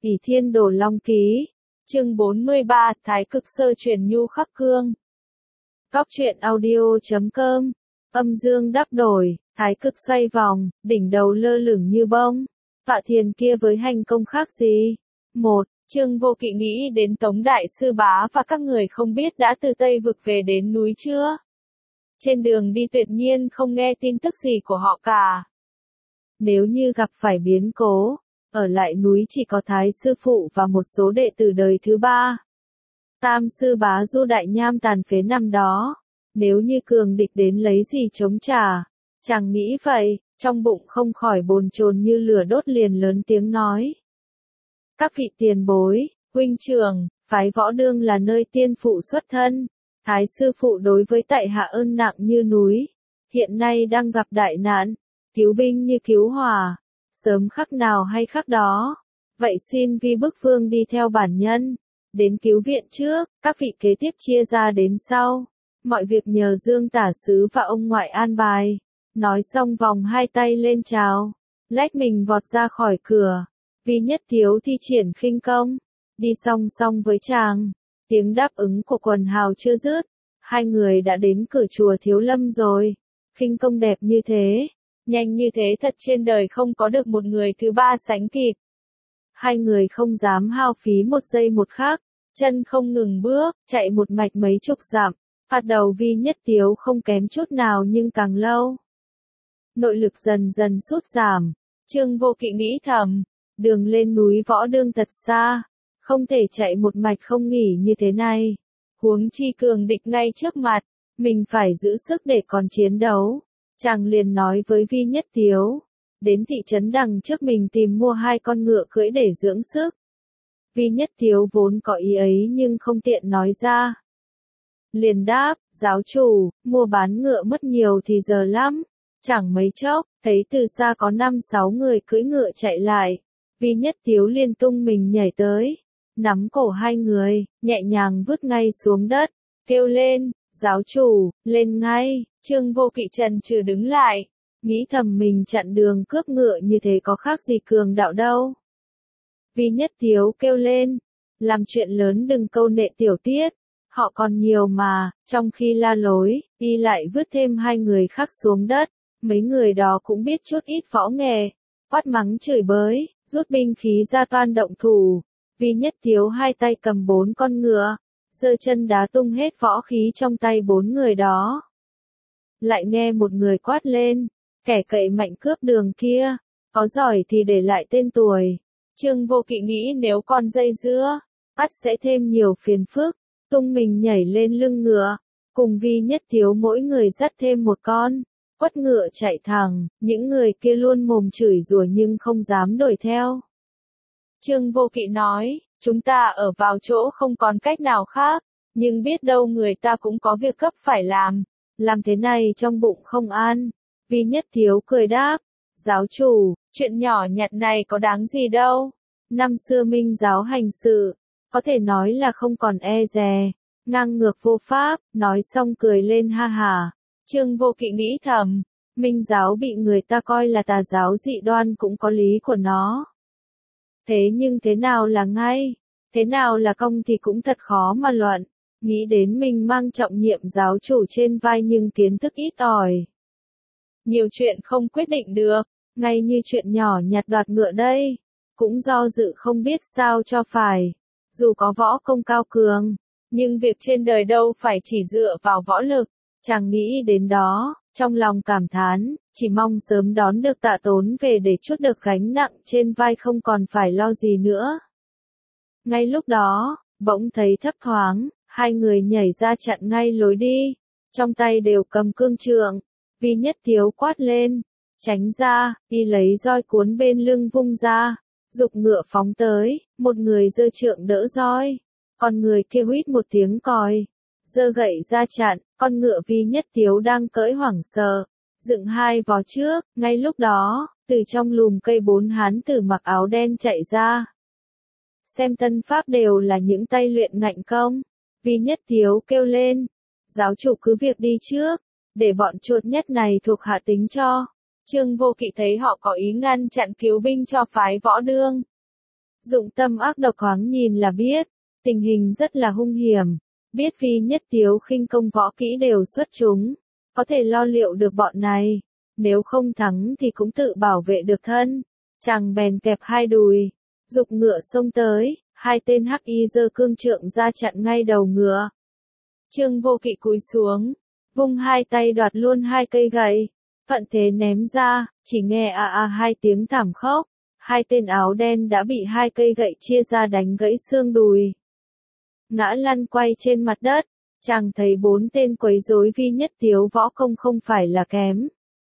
ỷ thiên đồ long ký. Chương 43, Thái cực sơ truyền nhu khắc cương. Cóc truyện audio.com. Âm dương đắp đổi, thái cực xoay vòng, đỉnh đầu lơ lửng như bông. Tọa thiền kia với hành công khác gì? 1. Trương Vô Kỵ nghĩ đến Tống Đại Sư Bá và các người không biết đã từ Tây Vực về đến núi chưa? Trên đường đi tuyệt nhiên không nghe tin tức gì của họ cả. Nếu như gặp phải biến cố, ở lại núi chỉ có Thái Sư Phụ và một số đệ tử đời thứ ba. Tam Sư Bá Du Đại Nham tàn phế năm đó. Nếu như cường địch đến lấy gì chống trả, chàng nghĩ vậy, trong bụng không khỏi bồn chồn như lửa đốt liền lớn tiếng nói. Các vị tiền bối, huynh trưởng, phái Võ Đương là nơi tiên phụ xuất thân. Thái Sư Phụ đối với tại hạ ơn nặng như núi. Hiện nay đang gặp đại nạn, cứu binh như cứu hỏa. Sớm khắc nào hay khắc đó. Vậy xin vi bức vương đi theo bản nhân. Đến cứu viện trước, các vị kế tiếp chia ra đến sau. Mọi việc nhờ Dương Tả Sứ và ông ngoại an bài. Nói xong vòng hai tay lên chào. Lách mình vọt ra khỏi cửa. Vi Nhất Tiếu thi triển khinh công. Đi song song với chàng. Tiếng đáp ứng của quần hào chưa dứt. Hai người đã đến cửa chùa Thiếu Lâm rồi. Khinh công đẹp như thế. Nhanh như thế thật trên đời không có được một người thứ ba sánh kịp. Hai người không dám hao phí một giây một khắc. Chân không ngừng bước, chạy một mạch mấy chục dặm. Phạt đầu Vi Nhất Tiếu không kém chút nào nhưng càng lâu. Nội lực dần dần sút giảm. Trương Vô Kỵ nghĩ thầm. Đường lên núi Võ Đương thật xa. Không thể chạy một mạch không nghỉ như thế này. Huống chi cường địch ngay trước mặt. Mình phải giữ sức để còn chiến đấu. Chàng liền nói với Vi Nhất Tiếu. Đến thị trấn đằng trước mình tìm mua 2 con ngựa cưỡi để dưỡng sức. Vi Nhất Tiếu vốn có ý ấy nhưng không tiện nói ra. Liền đáp, giáo chủ, mua bán ngựa mất nhiều thì giờ lắm. Chẳng mấy chốc, thấy từ xa có 5-6 người cưỡi ngựa chạy lại. Vi Nhất Tiếu liền tung mình nhảy tới. Nắm cổ hai người, nhẹ nhàng vứt ngay xuống đất. Kêu lên, giáo chủ, lên ngay. Trương Vô Kỵ trần trừ đứng lại. Nghĩ thầm mình chặn đường cướp ngựa như thế có khác gì cường đạo đâu. Vi Nhất Tiếu kêu lên. Làm chuyện lớn đừng câu nệ tiểu tiết. Họ còn nhiều mà, trong khi la lối, y lại vứt thêm 2 người khác xuống đất. Mấy người đó cũng biết chút ít võ nghệ. Quát mắng chửi bới, rút binh khí ra toan động thủ. Vi Nhất Tiếu hai tay cầm 4 con ngựa. Giơ chân đá tung hết võ khí trong tay 4 người đó. Lại nghe một người quát lên. Kẻ cậy mạnh cướp đường kia. Có giỏi thì để lại tên tuổi. Trương Vô Kỵ nghĩ nếu con dây dưa, ắt sẽ thêm nhiều phiền phức. Tung mình nhảy lên lưng ngựa. Cùng Vi Nhất Tiếu mỗi người dắt thêm một con. Quất ngựa chạy thẳng. Những người kia luôn mồm chửi rủa nhưng không dám đuổi theo. Trương Vô Kỵ nói, chúng ta ở vào chỗ không còn cách nào khác. Nhưng biết đâu người ta cũng có việc cấp phải làm. Làm thế này trong bụng không an. Vi Nhất Tiếu cười đáp. Giáo chủ, chuyện nhỏ nhặt này có đáng gì đâu. Năm xưa Minh giáo hành sự. Có thể nói là không còn e dè. Ngang ngược vô pháp. Nói xong cười lên ha hả. Trương Vô Kỵ nghĩ thầm. Minh giáo bị người ta coi là tà giáo dị đoan cũng có lý của nó. Thế nhưng thế nào là ngay? Thế nào là công thì cũng thật khó mà luận. Nghĩ đến mình mang trọng nhiệm giáo chủ trên vai nhưng kiến thức ít ỏi. Nhiều chuyện không quyết định được. Ngay như chuyện nhỏ nhặt đoạt ngựa đây. Cũng do dự không biết sao cho phải. Dù có võ công cao cường. Nhưng việc trên đời đâu phải chỉ dựa vào võ lực. Chàng nghĩ đến đó. Trong lòng cảm thán. Chỉ mong sớm đón được Tạ Tốn về để trút được gánh nặng trên vai không còn phải lo gì nữa. Ngay lúc đó, bỗng thấy thấp thoáng. 2 người nhảy ra chặn ngay lối đi. Trong tay đều cầm cương trượng. Vi Nhất Tiếu quát lên. Tránh ra, y lấy roi cuốn bên lưng vung ra. Giục ngựa phóng tới. Một người giơ trượng đỡ roi. Còn người kia huýt một tiếng còi. Giơ gậy ra chặn. Con ngựa Vi Nhất Tiếu đang cưỡi hoảng sợ. Dựng 2 vó trước. Ngay lúc đó, từ trong lùm cây 4 hán tử mặc áo đen chạy ra. Xem tân pháp đều là những tay luyện ngạnh công. Vi Nhất Tiếu kêu lên. Giáo chủ cứ việc đi trước. Để bọn chuột nhất này thuộc hạ tính cho. Trương Vô Kỵ thấy họ có ý ngăn chặn cứu binh cho phái Võ Đương. Dụng tâm ác độc thoáng nhìn là biết, tình hình rất là hung hiểm, biết Vi Nhất Tiếu khinh công võ kỹ đều xuất chúng, có thể lo liệu được bọn này, nếu không thắng thì cũng tự bảo vệ được thân. Chàng bèn kẹp hai đùi, giục ngựa xông tới, hai tên hắc y giơ cương trượng ra chặn ngay đầu ngựa. Trương Vô Kỵ cúi xuống, vung hai tay đoạt luôn hai cây gậy, thuận thế ném ra, chỉ nghe a a hai tiếng thảm khốc, hai tên áo đen đã bị hai cây gậy chia ra đánh gãy xương đùi. Ngã lăn quay trên mặt đất, chàng thấy bốn tên quấy rối Vi Nhất Tiếu võ công không phải là kém.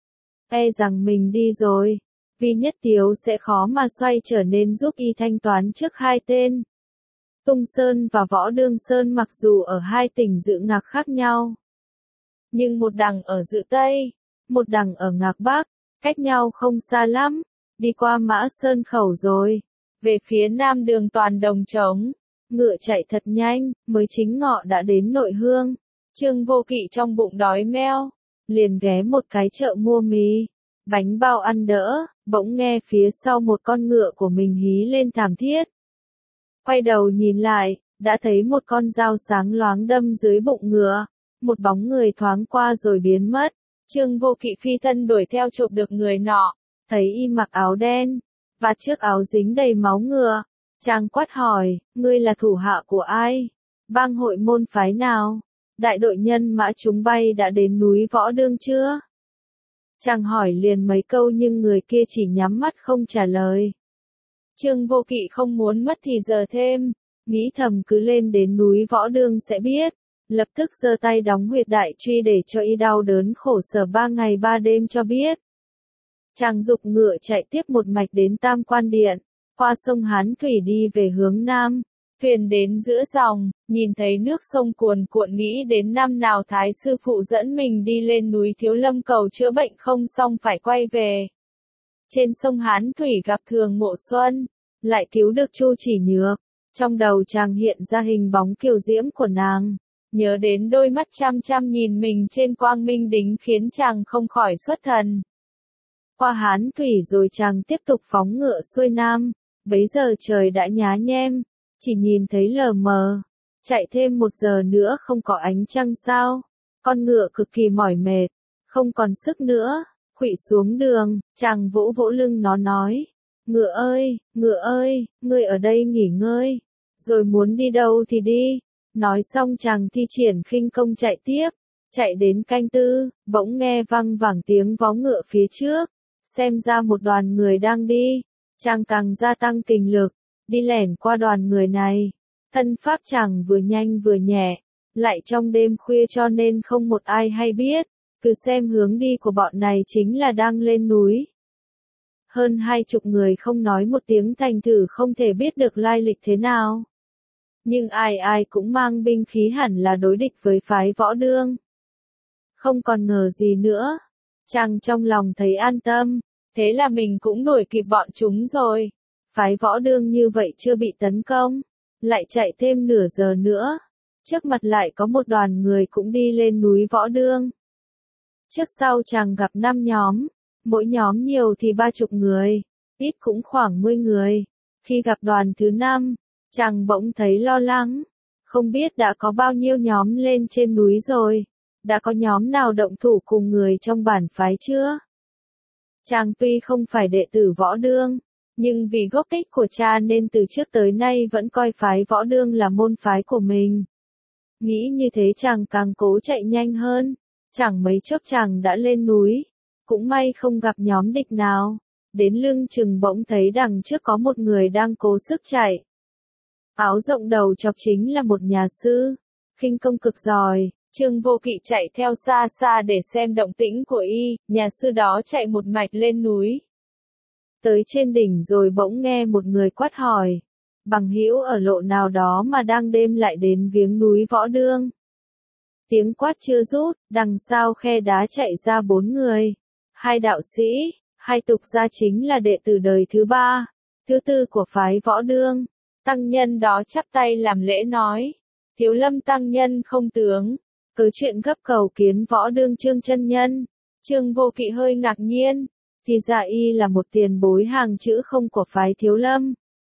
E rằng mình đi rồi, Vi Nhất Tiếu sẽ khó mà xoay trở nên giúp y thanh toán trước hai tên. Tung Sơn và Võ Đương Sơn mặc dù ở hai tỉnh Dự Ngạc khác nhau, nhưng một đằng ở Dự Tây, một đằng ở Ngạc Bắc, cách nhau không xa lắm, đi qua Mã Sơn Khẩu rồi, về phía nam đường toàn đồng trống, ngựa chạy thật nhanh, mới chính ngọ đã đến Nội Hương. Trương Vô Kỵ trong bụng đói meo, liền ghé một cái chợ mua mì, bánh bao ăn đỡ, bỗng nghe phía sau một con ngựa của mình hí lên thảm thiết. Quay đầu nhìn lại, đã thấy một con dao sáng loáng đâm dưới bụng ngựa, một bóng người thoáng qua rồi biến mất. Trương Vô Kỵ phi thân đuổi theo chộp được người nọ, thấy y mặc áo đen, và chiếc áo dính đầy máu ngựa. Chàng quát hỏi, ngươi là thủ hạ của ai? Bang hội môn phái nào? Đại đội nhân mã chúng bay đã đến núi Võ Đương chưa? Chàng hỏi liền mấy câu nhưng người kia chỉ nhắm mắt không trả lời. Trương Vô Kỵ không muốn mất thì giờ thêm, nghĩ thầm cứ lên đến núi Võ Đương sẽ biết, lập tức giơ tay đóng huyệt đại truy để cho y đau đớn khổ sở 3 ngày 3 đêm cho biết. Chàng giục ngựa chạy tiếp một mạch đến Tam Quan Điện, qua sông Hán Thủy đi về hướng Nam. Thuyền đến giữa dòng, nhìn thấy nước sông cuồn cuộn nghĩ đến năm nào Thái sư phụ dẫn mình đi lên núi Thiếu Lâm cầu chữa bệnh không xong phải quay về. Trên sông Hán Thủy gặp Thường Mộ Xuân, lại cứu được Chu Chỉ Nhược. Trong đầu chàng hiện ra hình bóng kiều diễm của nàng, nhớ đến đôi mắt chăm chăm nhìn mình trên Quang Minh Đính khiến chàng không khỏi xuất thần. Qua Hán Thủy rồi chàng tiếp tục phóng ngựa xuôi Nam, bấy giờ trời đã nhá nhem, chỉ nhìn thấy lờ mờ. Chạy thêm 1 giờ nữa không có ánh trăng sao, con ngựa cực kỳ mỏi mệt, không còn sức nữa, khuỵu xuống đường, chàng vỗ vỗ lưng nó nói, ngựa ơi, ngươi ở đây nghỉ ngơi, rồi muốn đi đâu thì đi. Nói xong chàng thi triển khinh công chạy tiếp, chạy đến canh tư, bỗng nghe văng vẳng tiếng vó ngựa phía trước, xem ra một đoàn người đang đi, chàng càng gia tăng kình lực, đi lẻn qua đoàn người này. Thân pháp chàng vừa nhanh vừa nhẹ, lại trong đêm khuya cho nên không một ai hay biết, cứ xem hướng đi của bọn này chính là đang lên núi. Hơn 20 người không nói một tiếng thành thử không thể biết được lai lịch thế nào. Nhưng ai ai cũng mang binh khí hẳn là đối địch với phái Võ Đương. Không còn ngờ gì nữa, chàng trong lòng thấy an tâm, thế là mình cũng đuổi kịp bọn chúng rồi. Phái Võ Đương như vậy chưa bị tấn công, lại chạy thêm nửa giờ nữa, trước mặt lại có một đoàn người cũng đi lên núi Võ Đương. Trước sau chàng gặp 5 nhóm, mỗi nhóm nhiều thì 30 người, ít cũng khoảng 10 người. Khi gặp đoàn thứ 5, chàng bỗng thấy lo lắng, không biết đã có bao nhiêu nhóm lên trên núi rồi, đã có nhóm nào động thủ cùng người trong bản phái chưa? Chàng tuy không phải đệ tử Võ Đương, nhưng vì gốc tích của cha nên từ trước tới nay vẫn coi phái Võ Đương là môn phái của mình. Nghĩ như thế chàng càng cố chạy nhanh hơn, chẳng mấy chốc chàng đã lên núi, cũng may không gặp nhóm địch nào, đến lưng chừng bỗng thấy đằng trước có một người đang cố sức chạy. Áo rộng đầu chọc chính là một nhà sư, khinh công cực giỏi. Trương Vô Kỵ chạy theo xa xa để xem động tĩnh của y, nhà sư đó chạy một mạch lên núi. Tới trên đỉnh rồi bỗng nghe một người quát hỏi, bằng hữu ở lộ nào đó mà đang đêm lại đến viếng núi Võ Đương. Tiếng quát chưa rút, đằng sau khe đá chạy ra 4 người, 2 đạo sĩ, 2 tục gia chính là đệ tử đời thứ 3, thứ 4 của phái Võ Đương. Tăng nhân đó chắp tay làm lễ nói, Thiếu Lâm tăng nhân không tướng, cứ chuyện gấp cầu kiến Võ Đương Trương chân nhân. Trương Vô Kỵ hơi ngạc nhiên, thì ra y là một tiền bối hàng chữ không của phái Thiếu Lâm.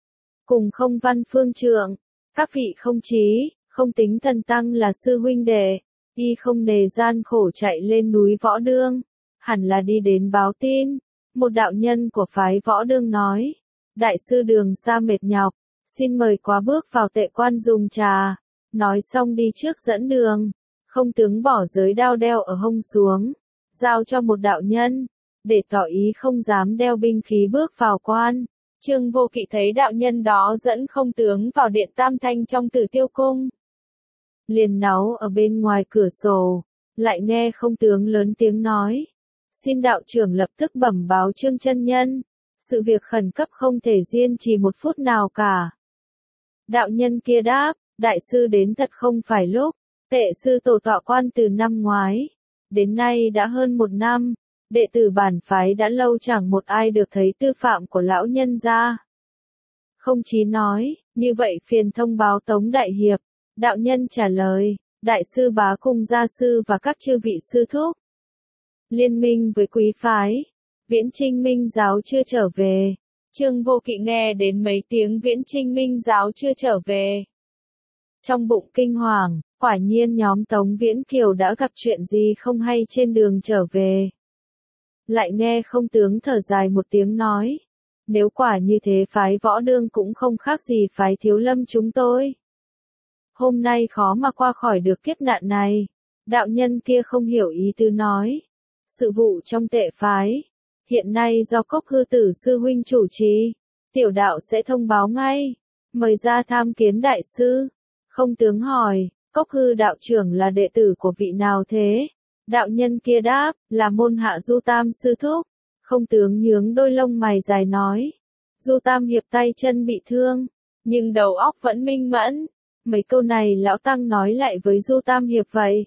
cùng không văn phương trượng, các vị không chí, không tính thần tăng là sư huynh đệ, y không nề gian khổ chạy lên núi Võ Đương, hẳn là đi đến báo tin. Một đạo nhân của phái Võ Đương nói, đại sư đường xa mệt nhọc, xin mời quá bước vào tệ quan dùng trà, nói xong đi trước dẫn đường, không tướng bỏ giới đao đeo ở hông xuống, giao cho một đạo nhân, để tỏ ý không dám đeo binh khí bước vào quan. Trương Vô Kỵ thấy đạo nhân đó dẫn không tướng vào điện Tam Thanh trong Tử Tiêu Cung. Liền náu ở bên ngoài cửa sổ, lại nghe không tướng lớn tiếng nói. Xin đạo trưởng lập tức bẩm báo Trương chân nhân, sự việc khẩn cấp không thể diên trì một phút nào cả. Đạo nhân kia đáp, đại sư đến thật không phải lúc, tệ sư tổ tọa quan từ năm ngoái, đến nay đã hơn 1 năm, đệ tử bản phái đã lâu chẳng một ai được thấy tư phạm của lão nhân gia. Không chí nói, như vậy phiền thông báo Tống Đại Hiệp. Đạo nhân trả lời, đại sư bá cùng gia sư và các chư vị sư thúc liên minh với quý phái, Viễn Trinh Minh giáo chưa trở về. Trương Vô Kỵ nghe đến mấy tiếng Viễn Trinh Minh giáo chưa trở về, trong bụng kinh hoàng, quả nhiên nhóm Tống Viễn Kiều đã gặp chuyện gì không hay trên đường trở về. Lại nghe không tướng thở dài một tiếng nói, nếu quả như thế phái Võ Đương cũng không khác gì phái Thiếu Lâm chúng tôi. Hôm nay khó mà qua khỏi được kiếp nạn này. Đạo nhân kia không hiểu ý tứ nói. Sự vụ trong tệ phái, hiện nay do Cốc Hư Tử sư huynh chủ trì, tiểu đạo sẽ thông báo ngay, mời ra tham kiến đại sư. Không tướng hỏi, Cốc Hư đạo trưởng là đệ tử của vị nào thế? Đạo nhân kia đáp, là môn hạ Du Tam sư thúc. Không tướng nhướng đôi lông mày dài nói, Du Tam hiệp tay chân bị thương, nhưng đầu óc vẫn minh mẫn. Mấy câu này lão tăng nói lại với Du Tam hiệp vậy.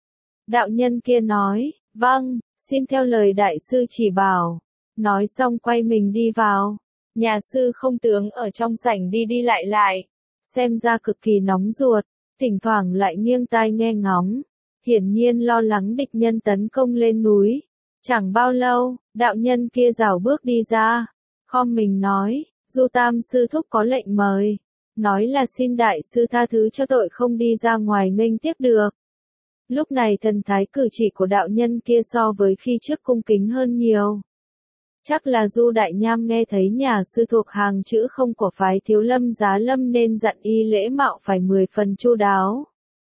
Đạo nhân kia nói, vâng, xin theo lời đại sư chỉ bảo. Nói xong quay mình đi vào. Nhà sư không tướng ở trong sảnh đi đi lại lại, xem ra cực kỳ nóng ruột, thỉnh thoảng lại nghiêng tai nghe ngóng, hiển nhiên lo lắng địch nhân tấn công lên núi. Chẳng bao lâu, đạo nhân kia rảo bước đi ra, khom mình nói, Du Tam sư thúc có lệnh mời, nói là xin đại sư tha thứ cho tội không đi ra ngoài nghênh tiếp được. Lúc này thần thái cử chỉ của đạo nhân kia so với khi trước cung kính hơn nhiều. Chắc là Du Đại Nham nghe thấy nhà sư thuộc hàng chữ không của phái Thiếu Lâm Giá Lâm nên dặn y lễ mạo phải 10 phần chu đáo.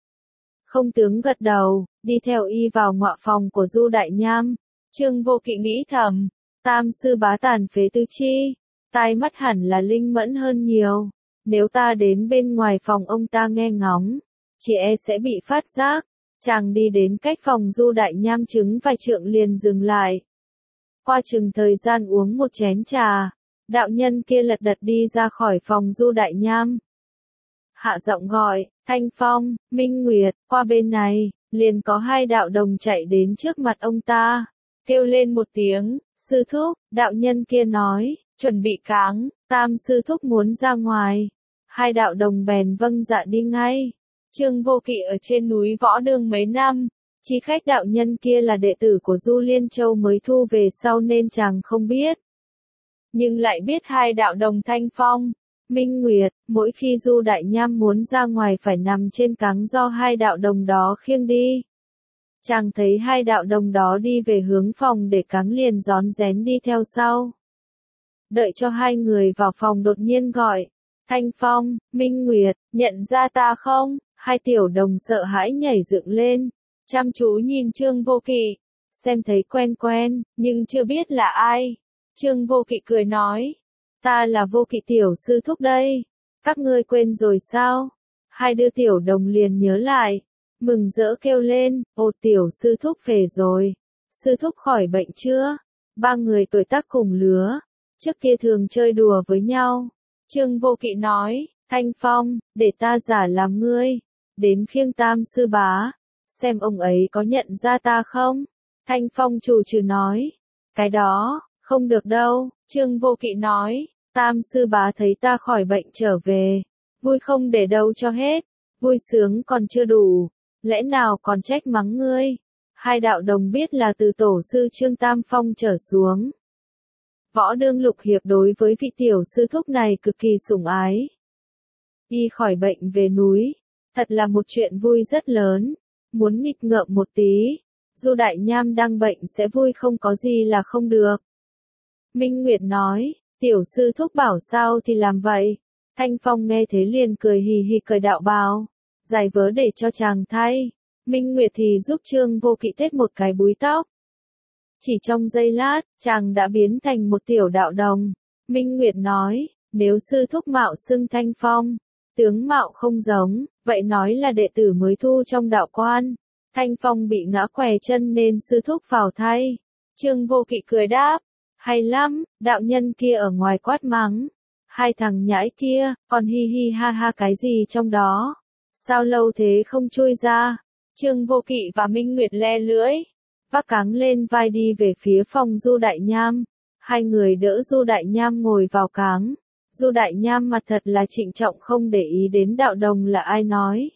Không tướng gật đầu, đi theo y vào ngọa phòng của Du Đại Nham. Trương Vô Kỵ nghĩ thầm, Tam sư bá tàn phế tứ chi, tai mắt hẳn là linh mẫn hơn nhiều. Nếu ta đến bên ngoài phòng ông ta nghe ngóng, chỉ e sẽ bị phát giác. Chàng đi đến cách phòng Du Đại Nham chứng vài trượng liền dừng lại. Qua chừng thời gian uống một chén trà, đạo nhân kia lật đật đi ra khỏi phòng Du Đại Nham. Hạ giọng gọi, Thanh Phong, Minh Nguyệt, qua bên này, liền có 2 đạo đồng chạy đến trước mặt ông ta, kêu lên một tiếng, sư thúc. Đạo nhân kia nói, chuẩn bị cáng, Tam sư thúc muốn ra ngoài. 2 đạo đồng bèn vâng dạ đi ngay. Trương Vô Kỵ ở trên núi Võ Đương mấy năm, chỉ khách đạo nhân kia là đệ tử của Du Liên Châu mới thu về sau nên chàng không biết. Nhưng lại biết 2 đạo đồng Thanh Phong, Minh Nguyệt, mỗi khi Du Đại Nham muốn ra ngoài phải nằm trên cáng do 2 đạo đồng đó khiêng đi. Chàng thấy 2 đạo đồng đó đi về hướng phòng để cáng liền rón rén đi theo sau. Đợi cho 2 người vào phòng đột nhiên gọi, Thanh Phong, Minh Nguyệt, nhận ra ta không? 2 tiểu đồng sợ hãi nhảy dựng lên, chăm chú nhìn Trương Vô Kỵ, xem thấy quen quen, nhưng chưa biết là ai. Trương Vô Kỵ cười nói, ta là Vô Kỵ tiểu sư thúc đây, các ngươi quên rồi sao? 2 đứa tiểu đồng liền nhớ lại, mừng rỡ kêu lên, ồ tiểu sư thúc về rồi, sư thúc khỏi bệnh chưa? 3 người tuổi tác cùng lứa, trước kia thường chơi đùa với nhau. Trương Vô Kỵ nói, Thanh Phong, để ta giả làm ngươi, đến khiêng Tam sư bá, xem ông ấy có nhận ra ta không? Thanh Phong chủ trừ nói, cái đó, không được đâu. Trương Vô Kỵ nói, Tam sư bá thấy ta khỏi bệnh trở về, vui không để đâu cho hết, vui sướng còn chưa đủ, lẽ nào còn trách mắng ngươi? 2 đạo đồng biết là từ tổ sư Trương Tam Phong trở xuống. Võ Đương Lục Hiệp đối với vị tiểu sư thúc này cực kỳ sủng ái. Y khỏi bệnh về núi, thật là một chuyện vui rất lớn, muốn nghịch ngợm một tí, Du Đại Nham đang bệnh sẽ vui không có gì là không được. Minh Nguyệt nói, tiểu sư thúc bảo sao thì làm vậy. Thanh Phong nghe thế liền cười hì hì cởi đạo bào, giải vớ để cho chàng thay. Minh Nguyệt thì giúp Trương Vô Kỵ tết một cái búi tóc. Chỉ trong giây lát, chàng đã biến thành một tiểu đạo đồng. Minh Nguyệt nói, nếu sư thúc mạo xưng Thanh Phong, tướng mạo không giống, vậy nói là đệ tử mới thu trong đạo quan. Thanh Phong bị ngã què chân nên sư thúc vào thay. Trương Vô Kỵ cười đáp, hay lắm, đạo nhân kia ở ngoài quát mắng. Hai thằng nhãi kia, còn hi hi ha ha cái gì trong đó? Sao lâu thế không chui ra? Trương Vô Kỵ và Minh Nguyệt le lưỡi, vác cáng lên vai đi về phía phòng Du Đại Nham. Hai người đỡ Du Đại Nham ngồi vào cáng. Du Đại Nham mặt thật là trịnh trọng không để ý đến đạo đồng là ai nói.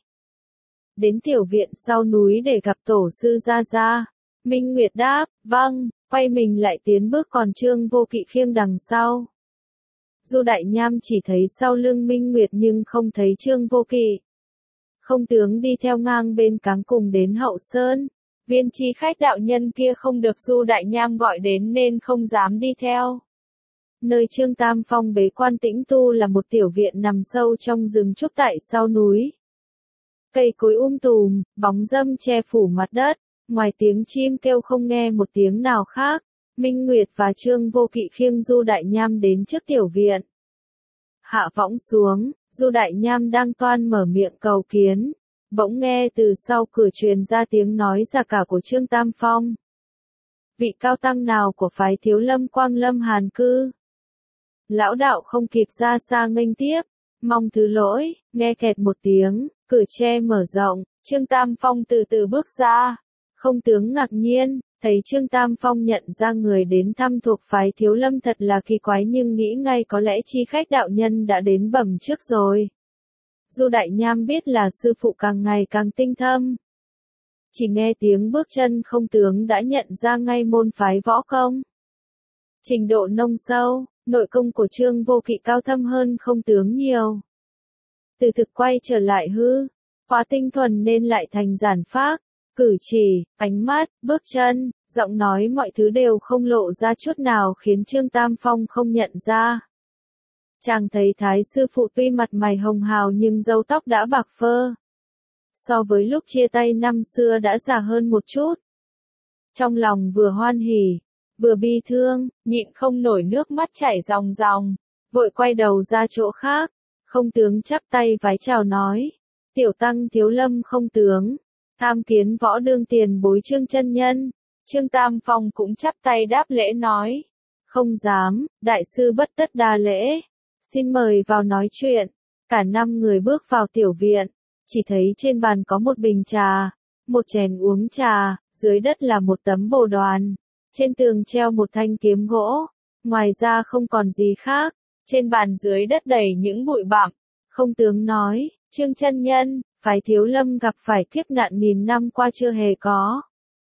Đến tiểu viện sau núi để gặp tổ sư Gia Gia. Minh Nguyệt đáp, vâng, quay mình lại tiến bước còn Trương Vô Kỵ khiêng đằng sau. Du Đại Nham chỉ thấy sau lưng Minh Nguyệt nhưng không thấy Trương Vô Kỵ. Không tướng đi theo ngang bên cáng cùng đến Hậu Sơn. Viên chi khách đạo nhân kia không được Du Đại Nham gọi đến nên không dám đi theo. Nơi Trương Tam Phong bế quan tĩnh tu là một tiểu viện nằm sâu trong rừng trúc tại sau núi. Cây cối tùm, bóng râm che phủ mặt đất, ngoài tiếng chim kêu không nghe một tiếng nào khác. Minh Nguyệt và Trương Vô Kỵ khiêng Du Đại Nham đến trước tiểu viện. Hạ võng xuống, Du Đại Nham đang toan mở miệng cầu kiến. Bỗng nghe từ sau cửa truyền ra tiếng nói ra cả của Trương Tam Phong. Vị cao tăng nào của phái Thiếu Lâm Quang Lâm Hàn cư? Lão đạo không kịp ra xa nghênh tiếp, mong thứ lỗi, nghe kẹt một tiếng, cửa tre mở rộng, Trương Tam Phong từ từ bước ra. Không tướng ngạc nhiên, thấy Trương Tam Phong nhận ra người đến thăm thuộc phái Thiếu Lâm thật là kỳ quái nhưng nghĩ ngay có lẽ chi khách đạo nhân đã đến bẩm trước rồi. Du Đại Nham biết là sư phụ càng ngày càng tinh thâm. Chỉ nghe tiếng bước chân không tướng đã nhận ra ngay môn phái võ công. Trình độ nông sâu, nội công của Trương Vô Kỵ cao thâm hơn không tướng nhiều. Từ thực quay trở lại hư, hóa tinh thuần nên lại thành giản phác, cử chỉ, ánh mắt, bước chân, giọng nói mọi thứ đều không lộ ra chút nào khiến Trương Tam Phong không nhận ra. Chàng thấy thái sư phụ tuy mặt mày hồng hào nhưng râu tóc đã bạc phơ. So với lúc chia tay năm xưa đã già hơn một chút. Trong lòng vừa hoan hỉ, vừa bi thương, nhịn không nổi nước mắt chảy ròng ròng, vội quay đầu ra chỗ khác. Không tướng chắp tay vái chào nói, tiểu tăng Thiếu Lâm không tướng, tham kiến võ đương tiền bối Trương chân nhân. Trương Tam Phong cũng chắp tay đáp lễ nói, không dám, đại sư bất tất đa lễ, xin mời vào nói chuyện. Cả năm người bước vào tiểu viện, chỉ thấy trên bàn có một bình trà, một chén uống trà, dưới đất là một tấm bồ đoàn, trên tường treo một thanh kiếm gỗ, ngoài ra không còn gì khác. Trên bàn dưới đất đầy những bụi bặm. Không tướng nói, Trương chân nhân, phái Thiếu Lâm gặp phải kiếp nạn nghìn năm qua chưa hề có.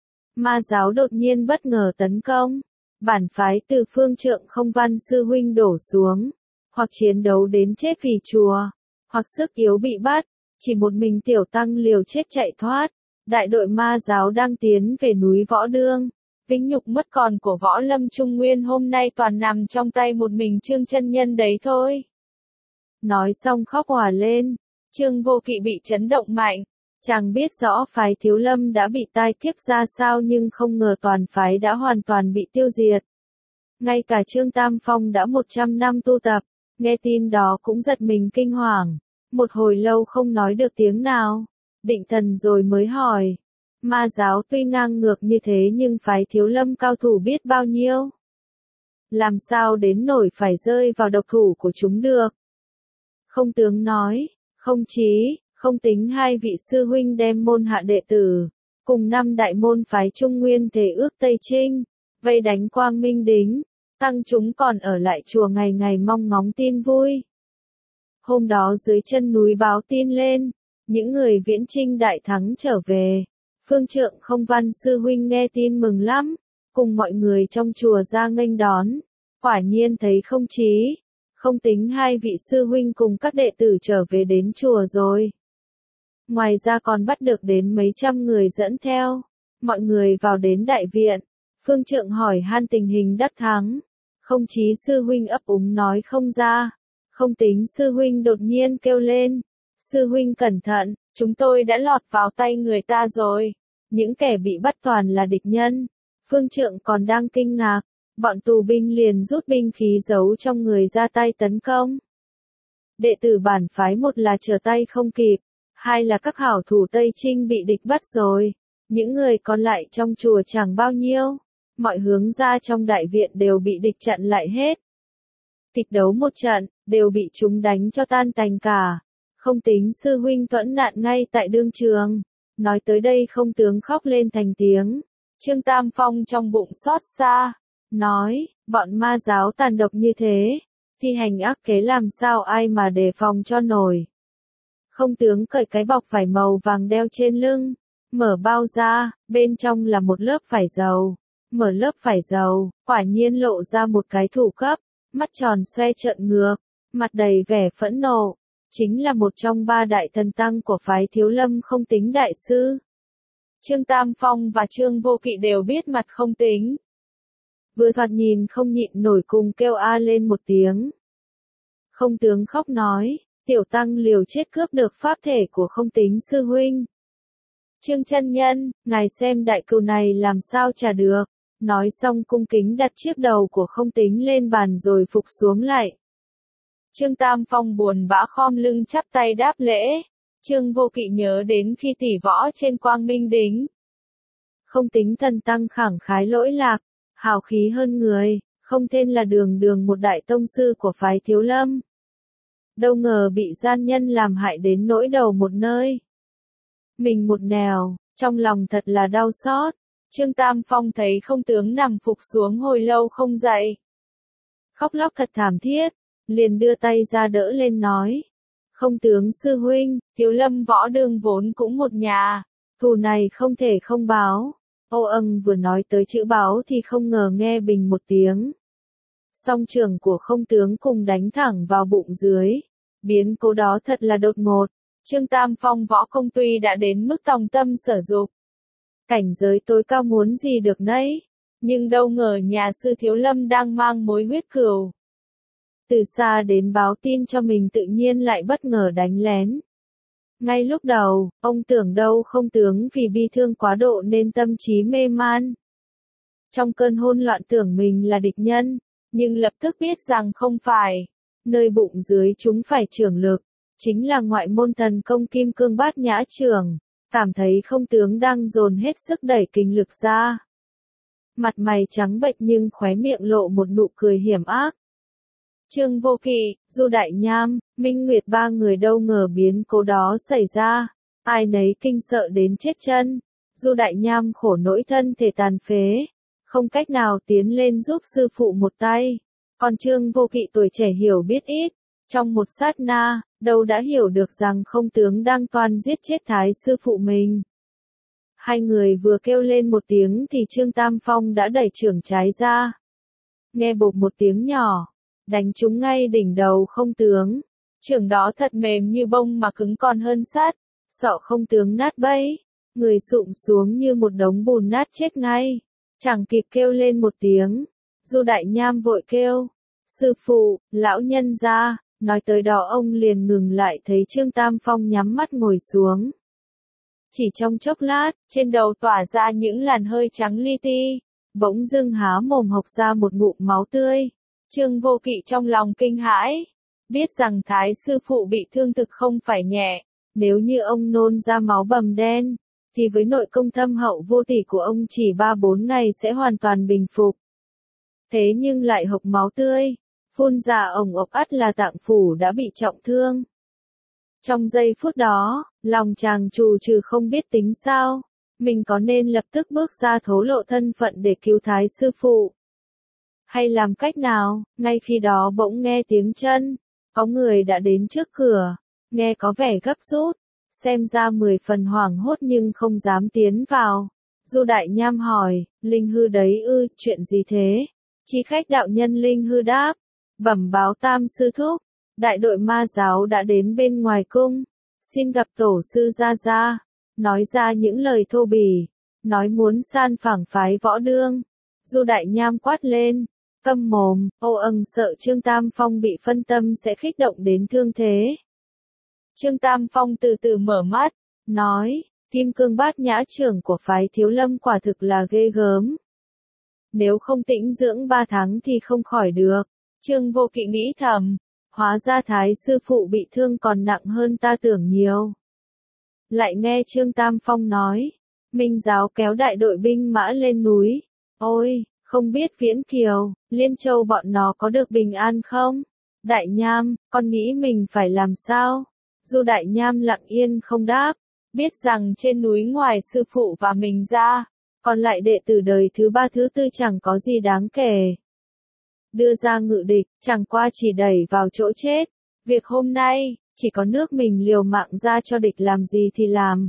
Ma giáo đột nhiên bất ngờ tấn công, bản phái từ phương trượng không văn sư huynh đổ xuống, hoặc chiến đấu đến chết vì chùa, hoặc sức yếu bị bắt, chỉ một mình tiểu tăng liều chết chạy thoát. Đại đội ma giáo đang tiến về núi Võ Đương. Vinh nhục mất còn của Võ Lâm Trung Nguyên hôm nay toàn nằm trong tay một mình Trương chân nhân đấy thôi. Nói xong khóc òa lên, Trương Vô Kỵ bị chấn động mạnh. Chàng biết rõ phái Thiếu Lâm đã bị tai kiếp ra sao nhưng không ngờ toàn phái đã hoàn toàn bị tiêu diệt. Ngay cả Trương Tam Phong đã 100 năm tu tập, nghe tin đó cũng giật mình kinh hoàng. Một hồi lâu không nói được tiếng nào, định thần rồi mới hỏi. Ma giáo tuy ngang ngược như thế nhưng phái Thiếu Lâm cao thủ biết bao nhiêu. Làm sao đến nổi phải rơi vào độc thủ của chúng được? Không tướng nói, không chí, không tính hai vị sư huynh đem môn hạ đệ tử, cùng 5 đại môn phái Trung Nguyên thể ước Tây Trinh, vây đánh Quang Minh Đính, tăng chúng còn ở lại chùa ngày ngày mong ngóng tin vui. Hôm đó dưới chân núi báo tin lên, những người viễn trinh đại thắng trở về. Phương trượng không văn sư huynh nghe tin mừng lắm, cùng mọi người trong chùa ra nghênh đón. Quả nhiên thấy không chí, không tính hai vị sư huynh cùng các đệ tử trở về đến chùa rồi. Ngoài ra còn bắt được đến mấy trăm người dẫn theo. Mọi người vào đến đại viện. Phương Trượng hỏi han tình hình đắc thắng. Không chí sư huynh ấp úng nói không ra. Không tính sư huynh đột nhiên kêu lên. Sư huynh cẩn thận, chúng tôi đã lọt vào tay người ta rồi. Những kẻ bị bắt toàn là địch nhân. Phương Trượng còn đang kinh ngạc. Bọn tù binh liền rút binh khí giấu trong người ra tay tấn công. Đệ tử bản phái một là trở tay không kịp. Hai là các hảo thủ Tây Trinh bị địch bắt rồi. Những người còn lại trong chùa chẳng bao nhiêu. Mọi hướng ra trong đại viện đều bị địch chặn lại hết. Kịch đấu một trận, đều bị chúng đánh cho tan tành cả. Không tính sư huynh tuẫn nạn ngay tại đương trường. Nói tới đây không tướng khóc lên thành tiếng. Trương Tam Phong trong bụng xót xa. Nói, bọn ma giáo tàn độc như thế. Thi hành ác kế làm sao ai mà đề phòng cho nổi. Không tướng cởi cái bọc vải màu vàng đeo trên lưng. Mở bao ra, bên trong là một lớp vải dầu. Mở lớp vải dầu, quả nhiên lộ ra một cái thủ cấp. Mắt tròn xoe trợn ngược, mặt đầy vẻ phẫn nộ. Chính là một trong ba đại thần tăng của phái Thiếu Lâm Không Tính đại sư. Trương Tam Phong và Trương Vô Kỵ đều biết mặt Không Tính. Vừa thoạt nhìn không nhịn nổi cùng kêu a lên một tiếng. Không tướng khóc nói, tiểu tăng liều chết cướp được pháp thể của Không Tính sư huynh. Trương chân nhân, ngài xem đại cừu này làm sao trả được. Nói xong cung kính đặt chiếc đầu của Không Tính lên bàn rồi phục xuống lại. Trương Tam Phong buồn bã khom lưng chắp tay đáp lễ. Trương Vô Kỵ nhớ đến khi tỷ võ trên Quang Minh Đính. Không Tính thần tăng khẳng khái lỗi lạc, hào khí hơn người, không tên là đường đường một đại tông sư của phái Thiếu Lâm. Đâu ngờ bị gian nhân làm hại đến nỗi đầu một nơi. Mình một nẻo, trong lòng thật là đau xót. Trương Tam Phong thấy không tướng nằm phục xuống hồi lâu không dậy. Khóc lóc thật thảm thiết, liền đưa tay ra đỡ lên nói. Không tướng sư huynh, Thiếu Lâm võ đường vốn cũng một nhà, thù này không thể không báo. Ô âng vừa nói tới chữ báo thì không ngờ nghe bình một tiếng. Song trường của không tướng cùng đánh thẳng vào bụng dưới. Biến cố đó thật là đột ngột. Trương Tam Phong võ công tuy đã đến mức tòng tâm sở dục. Cảnh giới tối cao muốn gì được nấy. Nhưng đâu ngờ nhà sư Thiếu Lâm đang mang mối huyết cừu. Từ xa đến báo tin cho mình tự nhiên lại bất ngờ đánh lén. Ngay lúc đầu, ông tưởng đâu không tướng vì bi thương quá độ nên tâm trí mê man. Trong cơn hỗn loạn tưởng mình là địch nhân, nhưng lập tức biết rằng không phải. Nơi bụng dưới chúng phải trưởng lực, chính là ngoại môn thần công Kim Cương Bát Nhã Trưởng. Cảm thấy không tướng đang dồn hết sức đẩy kinh lực ra. Mặt mày trắng bệch nhưng khóe miệng lộ một nụ cười hiểm ác. Trương Vô Kỵ, Du Đại Nham, Minh Nguyệt ba người đâu ngờ biến cố đó xảy ra. Ai nấy kinh sợ đến chết chân. Du Đại Nham khổ nỗi thân thể tàn phế. Không cách nào tiến lên giúp sư phụ một tay. Còn Trương Vô Kỵ tuổi trẻ hiểu biết ít. Trong một sát na, đâu đã hiểu được rằng không tướng đang toan giết chết thái sư phụ mình. Hai người vừa kêu lên một tiếng thì Trương Tam Phong đã đẩy chưởng trái ra. Nghe bộp một tiếng nhỏ, đánh trúng ngay đỉnh đầu không tướng. Chưởng đó thật mềm như bông mà cứng còn hơn sắt, sợ không tướng nát bấy. Người sụm xuống như một đống bùn nát chết ngay. Chẳng kịp kêu lên một tiếng. Du Đại Nham vội kêu. Sư phụ, lão nhân ra. Nói tới đó ông liền ngừng lại thấy Trương Tam Phong nhắm mắt ngồi xuống. Chỉ trong chốc lát, trên đầu tỏa ra những làn hơi trắng li ti. Bỗng dưng há mồm hộc ra một ngụm máu tươi. Trương Vô Kỵ trong lòng kinh hãi. Biết rằng thái sư phụ bị thương thực không phải nhẹ. Nếu như ông nôn ra máu bầm đen, thì với nội công thâm hậu vô tỷ của ông chỉ 3-4 ngày sẽ hoàn toàn bình phục. Thế nhưng lại hộc máu tươi. Phun ra ồng ộc ắt là tạng phủ đã bị trọng thương. Trong giây phút đó, lòng chàng trù trừ không biết tính sao. Mình có nên lập tức bước ra thố lộ thân phận để cứu thái sư phụ? Hay làm cách nào? Ngay khi đó bỗng nghe tiếng chân. Có người đã đến trước cửa. Nghe có vẻ gấp rút. Xem ra 10 phần hoảng hốt nhưng không dám tiến vào. Du Đại Nham hỏi, Linh hư đấy ư, chuyện gì thế? Chí khách đạo nhân Linh Hư đáp, bẩm báo Tam sư thúc, đại đội ma giáo đã đến bên ngoài cung, xin gặp tổ sư gia gia, nói ra những lời thô bỉ, nói muốn san phẳng phái Võ Đương. Du Đại Nham quát lên, câm mồm, sợ Trương Tam Phong bị phân tâm sẽ kích động đến thương thế. Trương Tam Phong từ từ mở mắt, nói, Kim Cương Bát Nhã trưởng của phái Thiếu Lâm quả thực là ghê gớm. Nếu không tĩnh dưỡng 3 tháng thì không khỏi được. Trương Vô Kỵ nghĩ thầm, hóa ra Thái sư phụ bị thương còn nặng hơn ta tưởng nhiều. Lại nghe Trương Tam Phong nói, Minh giáo kéo đại đội binh mã lên núi. Ôi, không biết Viễn Kiều, Liên Châu bọn nó có được bình an không? Đại Nham, con nghĩ mình phải làm sao? Du Đại Nham lặng yên không đáp, biết rằng trên núi ngoài sư phụ và mình ra, còn lại đệ tử đời thứ 3 thứ 4 chẳng có gì đáng kể. Đưa ra ngự địch, chẳng qua chỉ đẩy vào chỗ chết. Việc hôm nay, chỉ có nước mình liều mạng ra cho địch làm gì thì làm.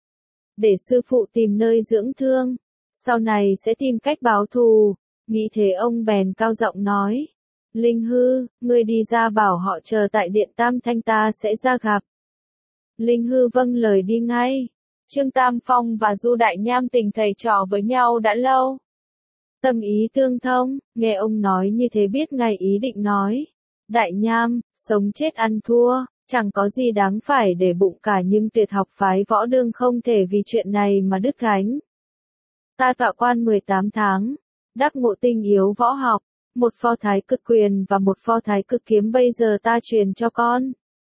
Để sư phụ tìm nơi dưỡng thương, sau này sẽ tìm cách báo thù. Nghĩ thế ông bèn cao giọng nói, Linh Hư, ngươi đi ra bảo họ chờ tại điện Tam Thanh ta sẽ ra gặp. Linh Hư vâng lời đi ngay. Trương Tam Phong và Du Đại Nham tình thầy trò với nhau đã lâu. Tâm ý tương thông, nghe ông nói như thế biết ngay ý định nói. Đại Nham, sống chết ăn thua, chẳng có gì đáng phải để bụng cả nhưng tuyệt học phái Võ Đương không thể vì chuyện này mà đứt gánh. Ta tọa quan 18 tháng, đắc ngộ tinh yếu võ học, một pho thái cực quyền và một pho thái cực kiếm bây giờ ta truyền cho con.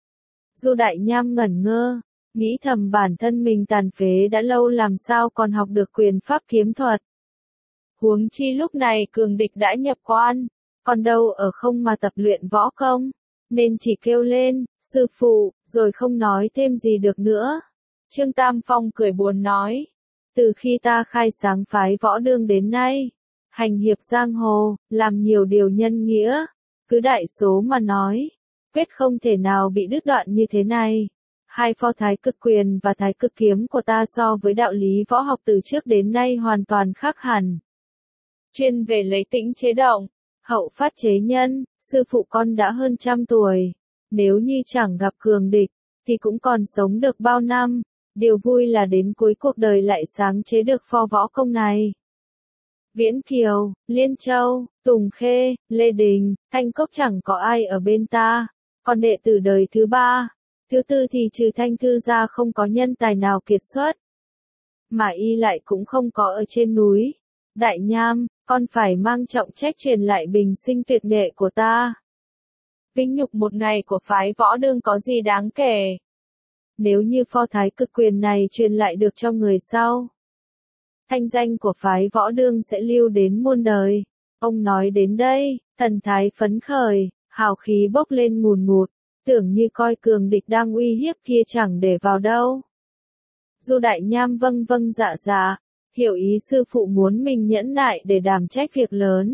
Du Đại Nham ngẩn ngơ, nghĩ thầm bản thân mình tàn phế đã lâu làm sao còn học được quyền pháp kiếm thuật. Huống chi lúc này cường địch đã nhập quan, còn đâu ở không mà tập luyện võ công, nên chỉ kêu lên, sư phụ, rồi không nói thêm gì được nữa. Trương Tam Phong cười buồn nói, từ khi ta khai sáng phái Võ Đương đến nay, hành hiệp giang hồ, làm nhiều điều nhân nghĩa, cứ đại số mà nói, quyết không thể nào bị đứt đoạn như thế này. Hai pho thái cực quyền và thái cực kiếm của ta so với đạo lý võ học từ trước đến nay hoàn toàn khác hẳn. Chuyên về lấy tĩnh chế động, hậu phát chế nhân, sư phụ con đã hơn 100 tuổi. Nếu như chẳng gặp cường địch, thì cũng còn sống được bao năm. Điều vui là đến cuối cuộc đời lại sáng chế được pho võ công này. Viễn Kiều, Liên Châu, Tùng Khê, Lê Đình, Thanh Cốc chẳng có ai ở bên ta. Còn đệ tử đời thứ 3, thứ 4 thì trừ Thanh Thư ra không có nhân tài nào kiệt xuất. Mà y lại cũng không có ở trên núi. Đại Nham, con phải mang trọng trách truyền lại bình sinh tuyệt nghệ của ta. Vinh nhục một ngày của phái Võ Đương có gì đáng kể. Nếu như pho thái cực quyền này truyền lại được cho người sau, thanh danh của phái Võ Đương sẽ lưu đến muôn đời. Ông nói đến đây, thần thái phấn khởi, hào khí bốc lên ngùn ngụt, tưởng như coi cường địch đang uy hiếp kia chẳng để vào đâu. Du Đại Nham vâng vâng dạ dạ, hiểu ý sư phụ muốn mình nhẫn nại để đảm trách việc lớn.